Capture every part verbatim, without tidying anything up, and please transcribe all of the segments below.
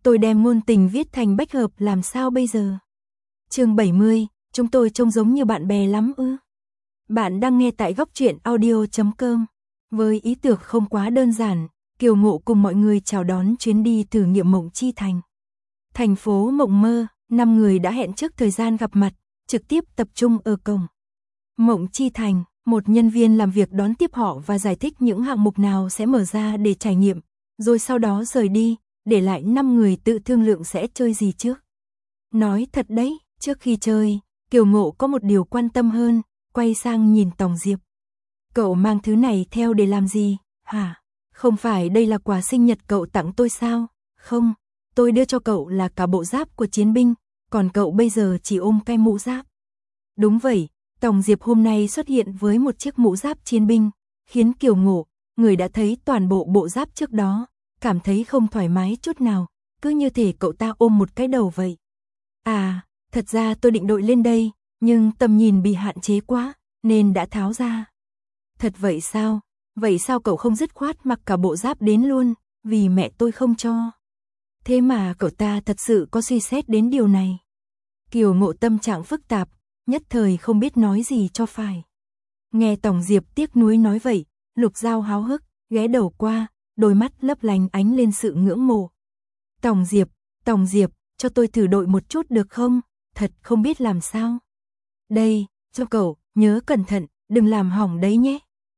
tôi đem ngôn tình viết thành bách hợp làm sao bây giờ? Chương bảy mươi, chúng tôi trông giống như bạn bè lắm ư? Bạn đang nghe tại góc truyện audio chấm com. Với ý tưởng không quá đơn giản, Kiều Ngộ cùng mọi người chào đón chuyến đi thử nghiệm Mộng Chi Thành. Thành phố mộng mơ, năm người đã hẹn trước thời gian gặp mặt, trực tiếp tập trung ở cổng Mộng Chi Thành. Một nhân viên làm việc đón tiếp họ và giải thích những hạng mục nào sẽ mở ra để trải nghiệm, rồi sau đó rời đi, để lại năm người tự thương lượng sẽ chơi gì trước. Nói thật đấy, trước khi chơi, Kiều Ngộ có một điều quan tâm hơn, quay sang nhìn Tòng Diệp. Cậu mang thứ này theo để làm gì, hả? Không phải đây là quà sinh nhật cậu tặng tôi sao? Không, tôi đưa cho cậu là cả bộ giáp của chiến binh, còn cậu bây giờ chỉ ôm cái mũ giáp. Đúng vậy. Tòng Diệp hôm nay xuất hiện với một chiếc mũ giáp chiến binh, khiến Kiều Ngộ, người đã thấy toàn bộ bộ giáp trước đó, cảm thấy không thoải mái chút nào, cứ như thể cậu ta ôm một cái đầu vậy. À, thật ra tôi định đội lên đây, nhưng tầm nhìn bị hạn chế quá, nên đã tháo ra. Thật vậy sao? Vậy sao cậu không dứt khoát mặc cả bộ giáp đến luôn, vì mẹ tôi không cho. Thế mà cậu ta thật sự có suy xét đến điều này. Kiều Ngộ tâm trạng phức tạp, nhất thời không biết nói gì cho phải. Nghe Tòng Diệp tiếc nuối nói vậy, Lục Giao háo hức, ghé đầu qua, đôi mắt lấp lánh ánh lên sự ngưỡng mộ. Tòng Diệp, Tòng Diệp, cho tôi thử đội một chút được không? Thật không biết làm sao. Đây, cho cậu, nhớ cẩn thận, đừng làm hỏng đấy nhé.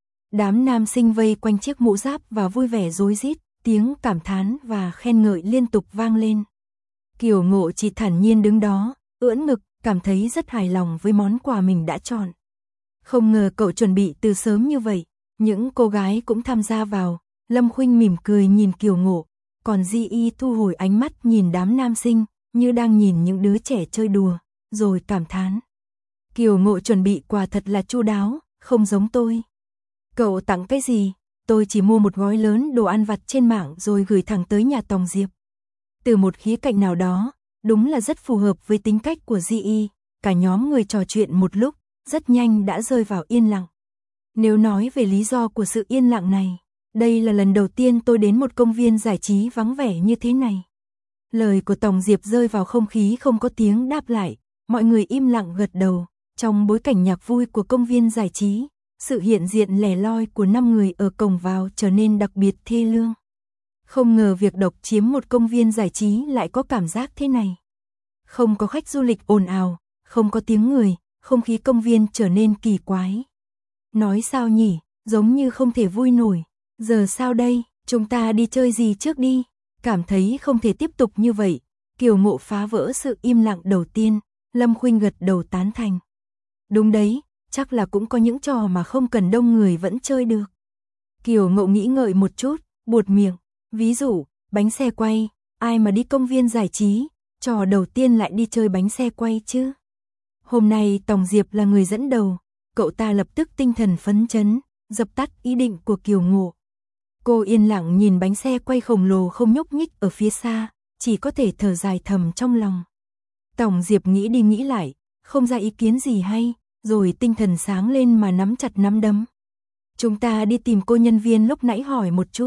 Đám nam sinh vây quanh chiếc mũ giáp và vui vẻ rối rít, tiếng cảm thán và khen ngợi liên tục vang lên. Kiều Ngộ chỉ thản nhiên đứng đó, ưỡn ngực, cảm thấy rất hài lòng với món quà mình đã chọn. Không ngờ cậu chuẩn bị từ sớm như vậy, những cô gái cũng tham gia vào. Lâm Khuynh mỉm cười nhìn Kiều Ngộ, còn Di Y thu hồi ánh mắt nhìn đám nam sinh, như đang nhìn những đứa trẻ chơi đùa, rồi cảm thán. Kiều Ngộ chuẩn bị quà thật là chu đáo, không giống tôi. Cậu tặng cái gì? Tôi chỉ mua một gói lớn đồ ăn vặt trên mạng rồi gửi thẳng tới nhà Tòng Diệp. Từ một khía cạnh nào đó, đúng là rất phù hợp với tính cách của Di Y, cả nhóm người trò chuyện một lúc, rất nhanh đã rơi vào yên lặng. Nếu nói về lý do của sự yên lặng này, đây là lần đầu tiên tôi đến một công viên giải trí vắng vẻ như thế này. Lời của Tòng Diệp rơi vào không khí không có tiếng đáp lại, mọi người im lặng gật đầu, trong bối cảnh nhạc vui của công viên giải trí, sự hiện diện lẻ loi của năm người ở cổng vào trở nên đặc biệt thê lương. Không ngờ việc độc chiếm một công viên giải trí lại có cảm giác thế này. Không có khách du lịch ồn ào, không có tiếng người, không khí công viên trở nên kỳ quái. Nói sao nhỉ, giống như không thể vui nổi. Giờ sao đây, chúng ta đi chơi gì trước đi? Cảm thấy không thể tiếp tục như vậy, Kiều Ngộ phá vỡ sự im lặng đầu tiên, Lâm Khuynh gật đầu tán thành. Đúng đấy, chắc là cũng có những trò mà không cần đông người vẫn chơi được. Kiều Ngộ nghĩ ngợi một chút, buột miệng. Ví dụ, bánh xe quay, ai mà đi công viên giải trí, trò đầu tiên lại đi chơi bánh xe quay chứ. Hôm nay Tòng Diệp là người dẫn đầu, cậu ta lập tức tinh thần phấn chấn, dập tắt ý định của Kiều Ngộ. Cô yên lặng nhìn bánh xe quay khổng lồ không nhúc nhích ở phía xa, chỉ có thể thở dài thầm trong lòng. Tòng Diệp nghĩ đi nghĩ lại, không ra ý kiến gì hay, rồi tinh thần sáng lên mà nắm chặt nắm đấm. Chúng ta đi tìm cô nhân viên lúc nãy hỏi một chút.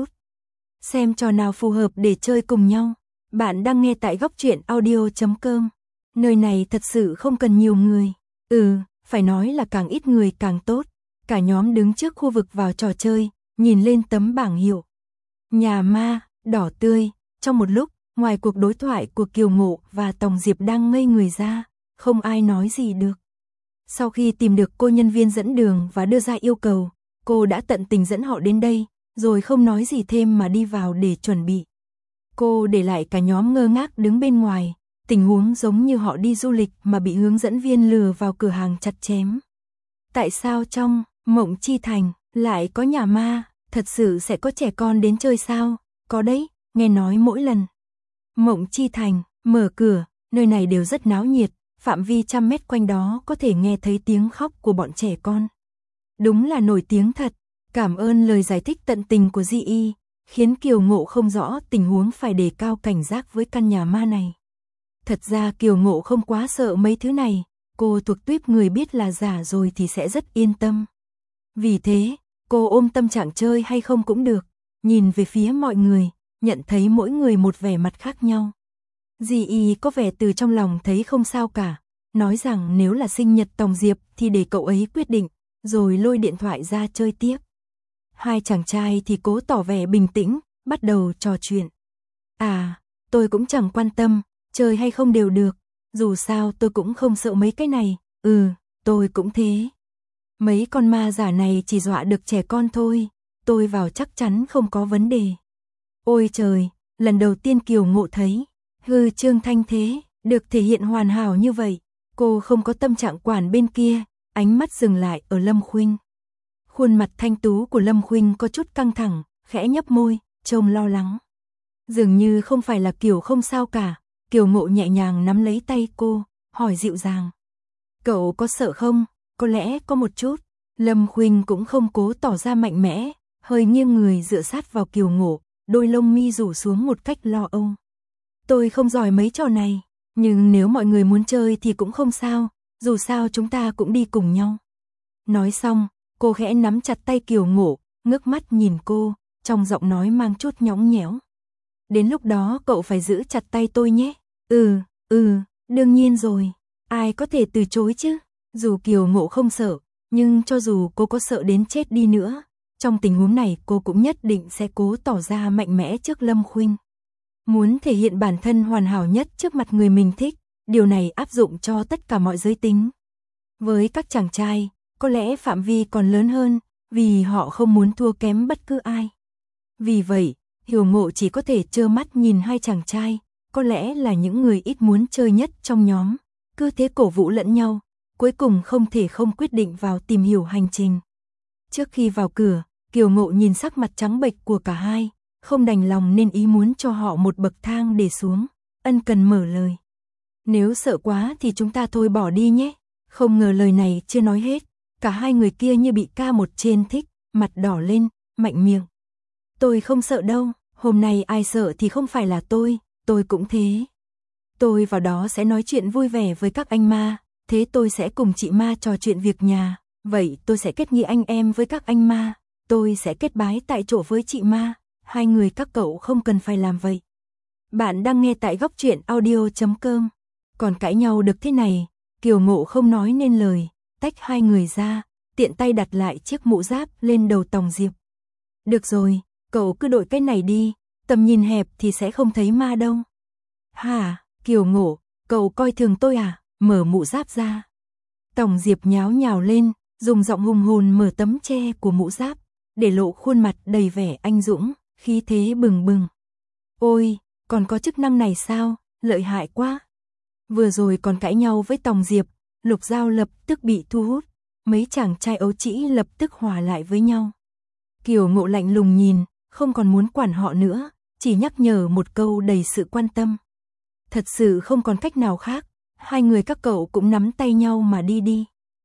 Xem trò nào phù hợp để chơi cùng nhau. Bạn đang nghe tại góc truyện audio chấm com. Nơi này thật sự không cần nhiều người. Ừ, phải nói là càng ít người càng tốt. Cả nhóm đứng trước khu vực vào trò chơi, nhìn lên tấm bảng hiệu. Nhà ma, đỏ tươi. Trong một lúc, ngoài cuộc đối thoại của Kiều Ngộ và Tòng Diệp đang ngây người ra, không ai nói gì được. Sau khi tìm được cô nhân viên dẫn đường và đưa ra yêu cầu, cô đã tận tình dẫn họ đến đây, rồi không nói gì thêm mà đi vào để chuẩn bị. Cô để lại cả nhóm ngơ ngác đứng bên ngoài, tình huống giống như họ đi du lịch mà bị hướng dẫn viên lừa vào cửa hàng chặt chém. Tại sao trong Mộng Chi Thành lại có nhà ma, thật sự sẽ có trẻ con đến chơi sao? Có đấy, nghe nói mỗi lần Mộng Chi Thành mở cửa, nơi này đều rất náo nhiệt, phạm vi trăm mét quanh đó có thể nghe thấy tiếng khóc của bọn trẻ con. Đúng là nổi tiếng thật. Cảm ơn lời giải thích tận tình của Di Y, khiến Kiều Ngộ không rõ tình huống phải đề cao cảnh giác với căn nhà ma này. Thật ra Kiều Ngộ không quá sợ mấy thứ này, cô thuộc tuýp người biết là giả rồi thì sẽ rất yên tâm. Vì thế, cô ôm tâm trạng chơi hay không cũng được, nhìn về phía mọi người, nhận thấy mỗi người một vẻ mặt khác nhau, Dì y có vẻ từ trong lòng thấy không sao cả, nói rằng nếu là sinh nhật Tòng Diệp thì để cậu ấy quyết định, rồi lôi điện thoại ra chơi tiếp. Hai chàng trai thì cố tỏ vẻ bình tĩnh, bắt đầu trò chuyện. À, tôi cũng chẳng quan tâm, chơi hay không đều được, dù sao tôi cũng không sợ mấy cái này, ừ, tôi cũng thế. Mấy con ma giả này chỉ dọa được trẻ con thôi, tôi vào chắc chắn không có vấn đề. Ôi trời, lần đầu tiên Kiều Ngộ thấy, hư Trương Thanh thế, được thể hiện hoàn hảo như vậy, cô không có tâm trạng quản bên kia, ánh mắt dừng lại ở Lâm Khuynh. Khuôn mặt thanh tú của Lâm Khuynh có chút căng thẳng, khẽ nhấp môi, trông lo lắng. Dường như không phải là Kiều không sao cả, Kiều Ngộ nhẹ nhàng nắm lấy tay cô, hỏi dịu dàng. Cậu có sợ không? Có lẽ có một chút. Lâm Khuynh cũng không cố tỏ ra mạnh mẽ, hơi nghiêng người dựa sát vào Kiều Ngộ, đôi lông mi rủ xuống một cách lo âu. Tôi không giỏi mấy trò này, nhưng nếu mọi người muốn chơi thì cũng không sao, dù sao chúng ta cũng đi cùng nhau. Nói xong, cô khẽ nắm chặt tay Kiều Ngộ, ngước mắt nhìn cô, trong giọng nói mang chút nhõng nhẽo. Đến lúc đó cậu phải giữ chặt tay tôi nhé. Ừ, ừ, đương nhiên rồi, ai có thể từ chối chứ. Dù Kiều Ngộ không sợ, nhưng cho dù cô có sợ đến chết đi nữa, trong tình huống này cô cũng nhất định sẽ cố tỏ ra mạnh mẽ trước Lâm Khuynh. Muốn thể hiện bản thân hoàn hảo nhất trước mặt người mình thích, điều này áp dụng cho tất cả mọi giới tính. Với các chàng trai, có lẽ phạm vi còn lớn hơn, vì họ không muốn thua kém bất cứ ai. Vì vậy, Kiều Ngộ chỉ có thể trơ mắt nhìn hai chàng trai, có lẽ là những người ít muốn chơi nhất trong nhóm, cứ thế cổ vũ lẫn nhau, cuối cùng không thể không quyết định vào tìm hiểu hành trình. Trước khi vào cửa, Kiều Ngộ nhìn sắc mặt trắng bệch của cả hai, không đành lòng nên ý muốn cho họ một bậc thang để xuống, ân cần mở lời. Nếu sợ quá thì chúng ta thôi bỏ đi nhé. Không ngờ lời này chưa nói hết, cả hai người kia như bị ca một trên thích, mặt đỏ lên, mạnh miệng. Tôi không sợ đâu, hôm nay ai sợ thì không phải là tôi, tôi cũng thế. Tôi vào đó sẽ nói chuyện vui vẻ với các anh ma, thế tôi sẽ cùng chị ma trò chuyện việc nhà, vậy tôi sẽ kết nghĩa anh em với các anh ma, tôi sẽ kết bái tại chỗ với chị ma, hai người các cậu không cần phải làm vậy. Bạn đang nghe tại góc truyện audio chấm com. Còn cãi nhau được thế này, Kiều Ngộ không nói nên lời, tách hai người ra, tiện tay đặt lại chiếc mũ giáp lên đầu Tòng Diệp. Được rồi, cậu cứ đội cái này đi, tầm nhìn hẹp thì sẽ không thấy ma đâu. Hả, Kiều Ngộ, cậu coi thường tôi à, mở mũ giáp ra. Tòng Diệp nháo nhào lên, dùng giọng hùng hồn mở tấm che của mũ giáp, để lộ khuôn mặt đầy vẻ anh dũng, khí thế bừng bừng. Ôi, còn có chức năng này sao, lợi hại quá. Vừa rồi còn cãi nhau với Tòng Diệp, Lục Giao lập tức bị thu hút, mấy chàng trai ấu trĩ lập tức hòa lại với nhau. Kiều Ngộ lạnh lùng nhìn, không còn muốn quản họ nữa, chỉ nhắc nhở một câu đầy sự quan tâm. Thật sự không còn cách nào khác, hai người các cậu cũng nắm tay nhau mà đi đi.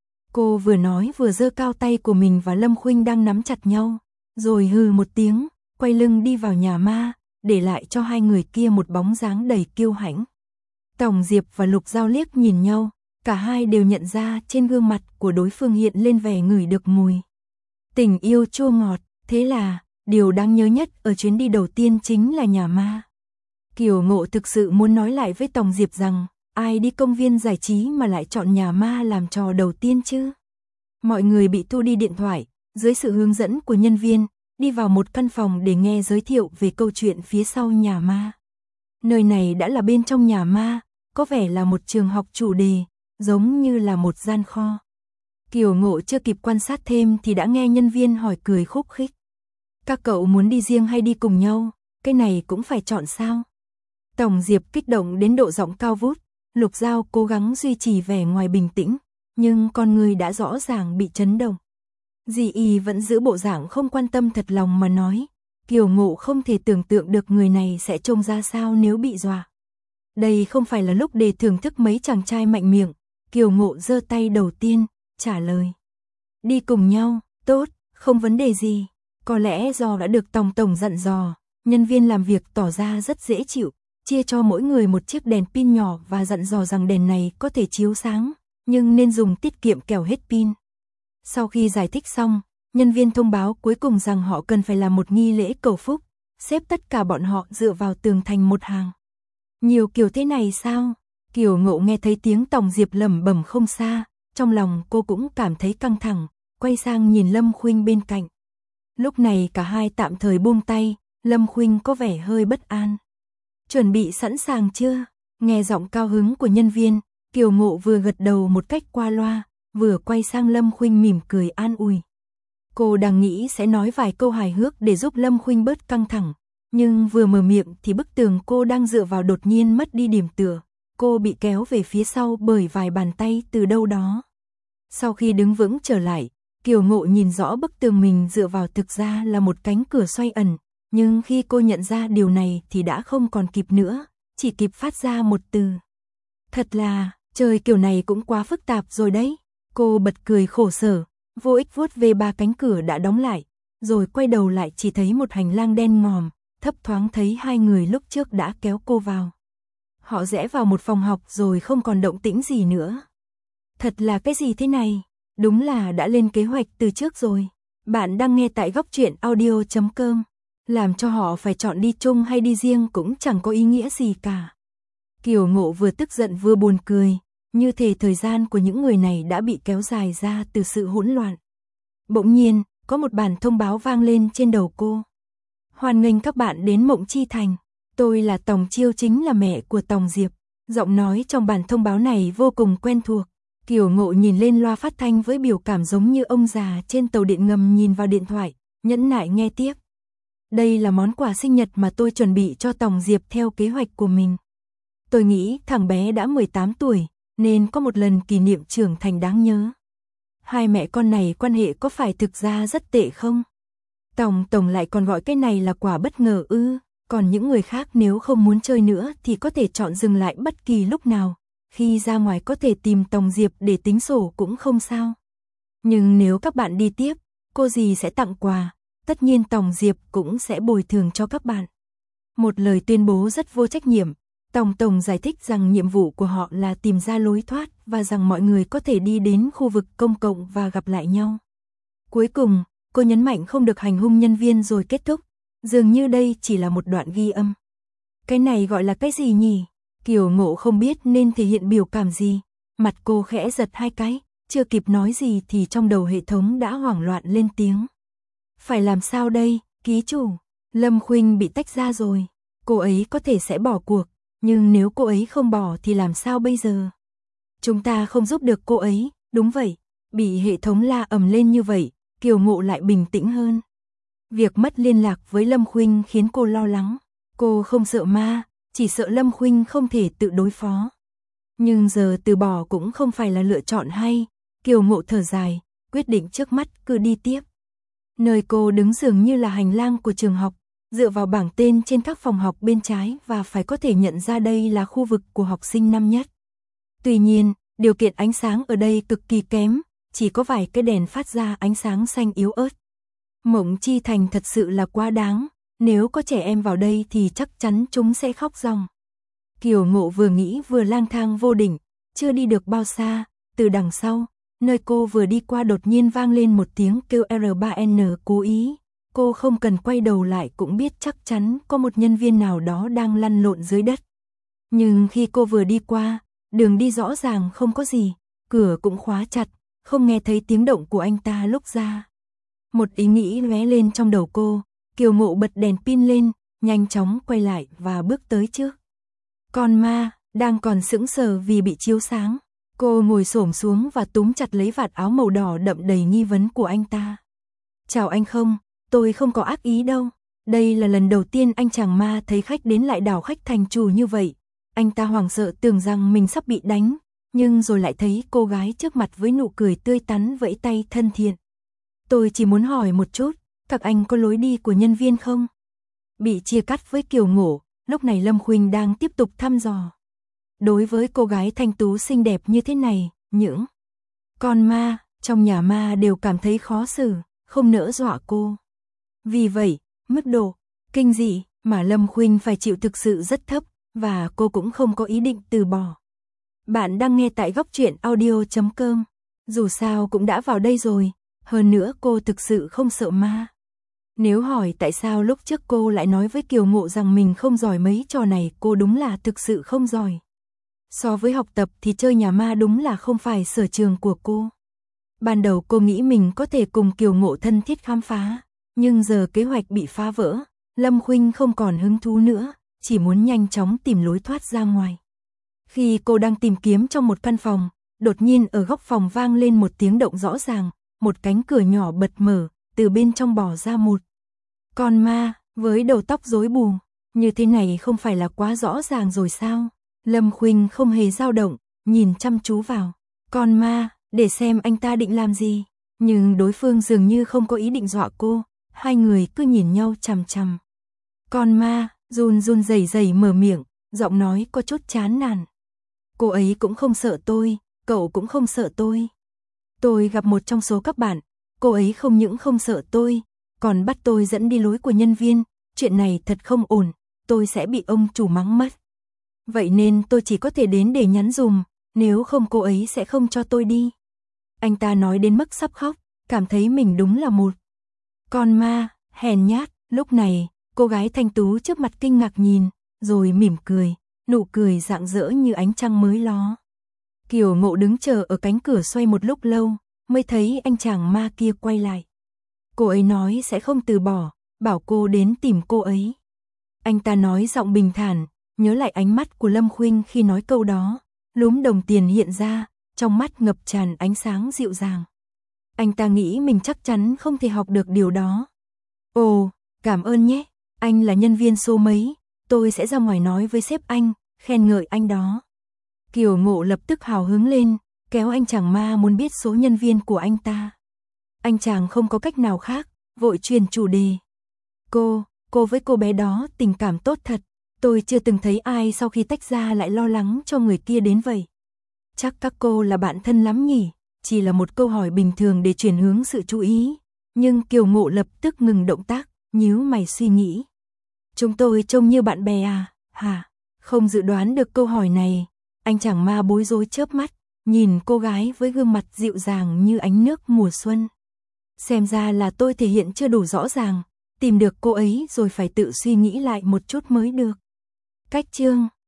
Cô vừa nói vừa giơ cao tay của mình và Lâm Khuynh đang nắm chặt nhau, rồi hừ một tiếng, quay lưng đi vào nhà ma, để lại cho hai người kia một bóng dáng đầy kiêu hãnh. Tòng Diệp và Lục Giao liếc nhìn nhau, cả hai đều nhận ra trên gương mặt của đối phương hiện lên vẻ ngửi được mùi tình yêu chua ngọt, thế là điều đáng nhớ nhất ở chuyến đi đầu tiên chính là nhà ma. Kiều Ngộ thực sự muốn nói lại với Tòng Diệp rằng, ai đi công viên giải trí mà lại chọn nhà ma làm trò đầu tiên chứ? Mọi người bị thu đi điện thoại, dưới sự hướng dẫn của nhân viên, đi vào một căn phòng để nghe giới thiệu về câu chuyện phía sau nhà ma. Nơi này đã là bên trong nhà ma, có vẻ là một trường học chủ đề, giống như là một gian kho. Kiều Ngộ chưa kịp quan sát thêm thì đã nghe nhân viên hỏi cười khúc khích. Các cậu muốn đi riêng hay đi cùng nhau, cái này cũng phải chọn sao? Tòng Diệp kích động đến độ giọng cao vút, Lục Giao cố gắng duy trì vẻ ngoài bình tĩnh, nhưng con người đã rõ ràng bị chấn động. Dì y vẫn giữ bộ dạng không quan tâm thật lòng mà nói, Kiều Ngộ không thể tưởng tượng được người này sẽ trông ra sao nếu bị dọa. Đây không phải là lúc để thưởng thức mấy chàng trai mạnh miệng, Kiều Ngộ giơ tay đầu tiên, trả lời. Đi cùng nhau, tốt, không vấn đề gì. Có lẽ do đã được Tòng Tổng dặn dò, nhân viên làm việc tỏ ra rất dễ chịu, chia cho mỗi người một chiếc đèn pin nhỏ và dặn dò rằng đèn này có thể chiếu sáng, nhưng nên dùng tiết kiệm kẻo hết pin. Sau khi giải thích xong, nhân viên thông báo cuối cùng rằng họ cần phải làm một nghi lễ cầu phúc, xếp tất cả bọn họ dựa vào tường thành một hàng. Nhiều kiểu thế này sao? Kiều Ngộ nghe thấy tiếng Tòng Diệp lẩm bẩm không xa, trong lòng cô cũng cảm thấy căng thẳng, quay sang nhìn Lâm Khuynh bên cạnh. Lúc này cả hai tạm thời buông tay, Lâm Khuynh có vẻ hơi bất an. Chuẩn bị sẵn sàng chưa? Nghe giọng cao hứng của nhân viên, Kiều Ngộ vừa gật đầu một cách qua loa, vừa quay sang Lâm Khuynh mỉm cười an ủi. Cô đang nghĩ sẽ nói vài câu hài hước để giúp Lâm Khuynh bớt căng thẳng, nhưng vừa mở miệng thì bức tường cô đang dựa vào đột nhiên mất đi điểm tựa. Cô bị kéo về phía sau bởi vài bàn tay từ đâu đó. Sau khi đứng vững trở lại, Kiều Ngộ nhìn rõ bức tường mình dựa vào thực ra là một cánh cửa xoay ẩn, nhưng khi cô nhận ra điều này thì đã không còn kịp nữa, chỉ kịp phát ra một từ. Thật là, trời kiểu này cũng quá phức tạp rồi đấy. Cô bật cười khổ sở, vô ích vuốt về ba cánh cửa đã đóng lại, rồi quay đầu lại chỉ thấy một hành lang đen ngòm, thấp thoáng thấy hai người lúc trước đã kéo cô vào. Họ rẽ vào một phòng học rồi không còn động tĩnh gì nữa. Thật là cái gì thế này? Đúng là đã lên kế hoạch từ trước rồi. Bạn đang nghe tại góc truyện audio chấm com. Làm cho họ phải chọn đi chung hay đi riêng cũng chẳng có ý nghĩa gì cả. Kiều Ngộ vừa tức giận vừa buồn cười, như thể thời gian của những người này đã bị kéo dài ra từ sự hỗn loạn. Bỗng nhiên, có một bản thông báo vang lên trên đầu cô. Hoan nghênh các bạn đến Mộng Chi Thành. Tôi là Tòng Chiêu, chính là mẹ của Tòng Diệp. Giọng nói trong bản thông báo này vô cùng quen thuộc. Kiều Ngộ nhìn lên loa phát thanh với biểu cảm giống như ông già trên tàu điện ngầm nhìn vào điện thoại, nhẫn nại nghe tiếp. Đây là món quà sinh nhật mà tôi chuẩn bị cho Tòng Diệp theo kế hoạch của mình. Tôi nghĩ thằng bé đã mười tám tuổi, nên có một lần kỷ niệm trưởng thành đáng nhớ. Hai mẹ con này quan hệ có phải thực ra rất tệ không? Tòng Tổng lại còn gọi cái này là quà bất ngờ ư? Còn những người khác nếu không muốn chơi nữa thì có thể chọn dừng lại bất kỳ lúc nào. Khi ra ngoài có thể tìm Tòng Diệp để tính sổ cũng không sao. Nhưng nếu các bạn đi tiếp, cô dì sẽ tặng quà, tất nhiên Tòng Diệp cũng sẽ bồi thường cho các bạn. Một lời tuyên bố rất vô trách nhiệm. Tòng Tổng giải thích rằng nhiệm vụ của họ là tìm ra lối thoát và rằng mọi người có thể đi đến khu vực công cộng và gặp lại nhau. Cuối cùng, cô nhấn mạnh không được hành hung nhân viên rồi kết thúc. Dường như đây chỉ là một đoạn ghi âm. Cái này gọi là cái gì nhỉ? Kiều Ngộ không biết nên thể hiện biểu cảm gì. Mặt cô khẽ giật hai cái, chưa kịp nói gì thì trong đầu hệ thống đã hoảng loạn lên tiếng. Phải làm sao đây, ký chủ? Lâm Khuynh bị tách ra rồi. Cô ấy có thể sẽ bỏ cuộc, nhưng nếu cô ấy không bỏ thì làm sao bây giờ? Chúng ta không giúp được cô ấy, đúng vậy. Bị hệ thống la ầm lên như vậy, Kiều Ngộ lại bình tĩnh hơn. Việc mất liên lạc với Lâm Khuynh khiến cô lo lắng. Cô không sợ ma, chỉ sợ Lâm Khuynh không thể tự đối phó. Nhưng giờ từ bỏ cũng không phải là lựa chọn hay. Kiều Ngộ thở dài, quyết định trước mắt cứ đi tiếp. Nơi cô đứng dường như là hành lang của trường học, dựa vào bảng tên trên các phòng học bên trái và phải có thể nhận ra đây là khu vực của học sinh năm nhất. Tuy nhiên, điều kiện ánh sáng ở đây cực kỳ kém, chỉ có vài cái đèn phát ra ánh sáng xanh yếu ớt. Mộng Chi Thành thật sự là quá đáng, nếu có trẻ em vào đây thì chắc chắn chúng sẽ khóc ròng. Kiều Ngộ vừa nghĩ vừa lang thang vô định, chưa đi được bao xa, từ đằng sau, nơi cô vừa đi qua đột nhiên vang lên một tiếng kêu R ba N cố ý. Cô không cần quay đầu lại cũng biết chắc chắn có một nhân viên nào đó đang lăn lộn dưới đất. Nhưng khi cô vừa đi qua, đường đi rõ ràng không có gì, cửa cũng khóa chặt, không nghe thấy tiếng động của anh ta lúc ra. Một ý nghĩ lóe lên trong đầu cô, Kiều Ngộ bật đèn pin lên, nhanh chóng quay lại và bước tới trước. Con ma, đang còn sững sờ vì bị chiếu sáng, cô ngồi xổm xuống và túm chặt lấy vạt áo màu đỏ đậm đầy nghi vấn của anh ta. Chào anh không, tôi không có ác ý đâu. Đây là lần đầu tiên anh chàng ma thấy khách đến lại đảo khách thành chủ như vậy. Anh ta hoảng sợ tưởng rằng mình sắp bị đánh, nhưng rồi lại thấy cô gái trước mặt với nụ cười tươi tắn vẫy tay thân thiện. Tôi chỉ muốn hỏi một chút, các anh có lối đi của nhân viên không? Bị chia cắt với Kiều Ngộ, lúc này Lâm Khuynh đang tiếp tục thăm dò. Đối với cô gái thanh tú xinh đẹp như thế này, những con ma trong nhà ma đều cảm thấy khó xử, không nỡ dọa cô. Vì vậy, mức độ kinh dị mà Lâm Khuynh phải chịu thực sự rất thấp, và cô cũng không có ý định từ bỏ. Bạn đang nghe tại góc truyện audio chấm com. Dù sao cũng đã vào đây rồi, hơn nữa cô thực sự không sợ ma. Nếu hỏi tại sao lúc trước cô lại nói với Kiều Ngộ rằng mình không giỏi mấy trò này, cô đúng là thực sự không giỏi. So với học tập thì chơi nhà ma đúng là không phải sở trường của cô. Ban đầu cô nghĩ mình có thể cùng Kiều Ngộ thân thiết khám phá, nhưng giờ kế hoạch bị phá vỡ, Lâm Khuynh không còn hứng thú nữa, chỉ muốn nhanh chóng tìm lối thoát ra ngoài. Khi cô đang tìm kiếm trong một căn phòng, đột nhiên ở góc phòng vang lên một tiếng động rõ ràng, một cánh cửa nhỏ bật mở, từ bên trong bò ra một con ma, với đầu tóc rối bù. Như thế này không phải là quá rõ ràng rồi sao? Lâm Khuynh không hề dao động, nhìn chăm chú vào con ma, để xem anh ta định làm gì. Nhưng đối phương dường như không có ý định dọa cô, hai người cứ nhìn nhau chằm chằm. Con ma, run run rẩy rẩy mở miệng, giọng nói có chút chán nản. Cô ấy cũng không sợ tôi, cậu cũng không sợ tôi. Tôi gặp một trong số các bạn, cô ấy không những không sợ tôi, còn bắt tôi dẫn đi lối của nhân viên, chuyện này thật không ổn, tôi sẽ bị ông chủ mắng mất. Vậy nên tôi chỉ có thể đến để nhắn dùm, nếu không cô ấy sẽ không cho tôi đi. Anh ta nói đến mức sắp khóc, cảm thấy mình đúng là một con ma, hèn nhát. Lúc này, cô gái thanh tú trước mặt kinh ngạc nhìn, rồi mỉm cười, nụ cười rạng rỡ như ánh trăng mới ló. Kiều Ngộ đứng chờ ở cánh cửa xoay một lúc lâu, mới thấy anh chàng ma kia quay lại. Cô ấy nói sẽ không từ bỏ, bảo cô đến tìm cô ấy. Anh ta nói giọng bình thản, nhớ lại ánh mắt của Lâm Khuynh khi nói câu đó, lúm đồng tiền hiện ra, trong mắt ngập tràn ánh sáng dịu dàng. Anh ta nghĩ mình chắc chắn không thể học được điều đó. Ồ, cảm ơn nhé, anh là nhân viên số mấy, tôi sẽ ra ngoài nói với sếp anh, khen ngợi anh đó. Kiều Ngộ lập tức hào hứng lên, kéo anh chàng ma muốn biết số nhân viên của anh ta. Anh chàng không có cách nào khác, vội truyền chủ đề. Cô, cô với cô bé đó tình cảm tốt thật, tôi chưa từng thấy ai sau khi tách ra lại lo lắng cho người kia đến vậy. Chắc các cô là bạn thân lắm nhỉ, chỉ là một câu hỏi bình thường để chuyển hướng sự chú ý. Nhưng Kiều Ngộ lập tức ngừng động tác, nhíu mày suy nghĩ. Chúng tôi trông như bạn bè à, hả? Không dự đoán được câu hỏi này, anh chàng ma bối rối chớp mắt, nhìn cô gái với gương mặt dịu dàng như ánh nước mùa xuân. Xem ra là tôi thể hiện chưa đủ rõ ràng, tìm được cô ấy rồi phải tự suy nghĩ lại một chút mới được. Cách chương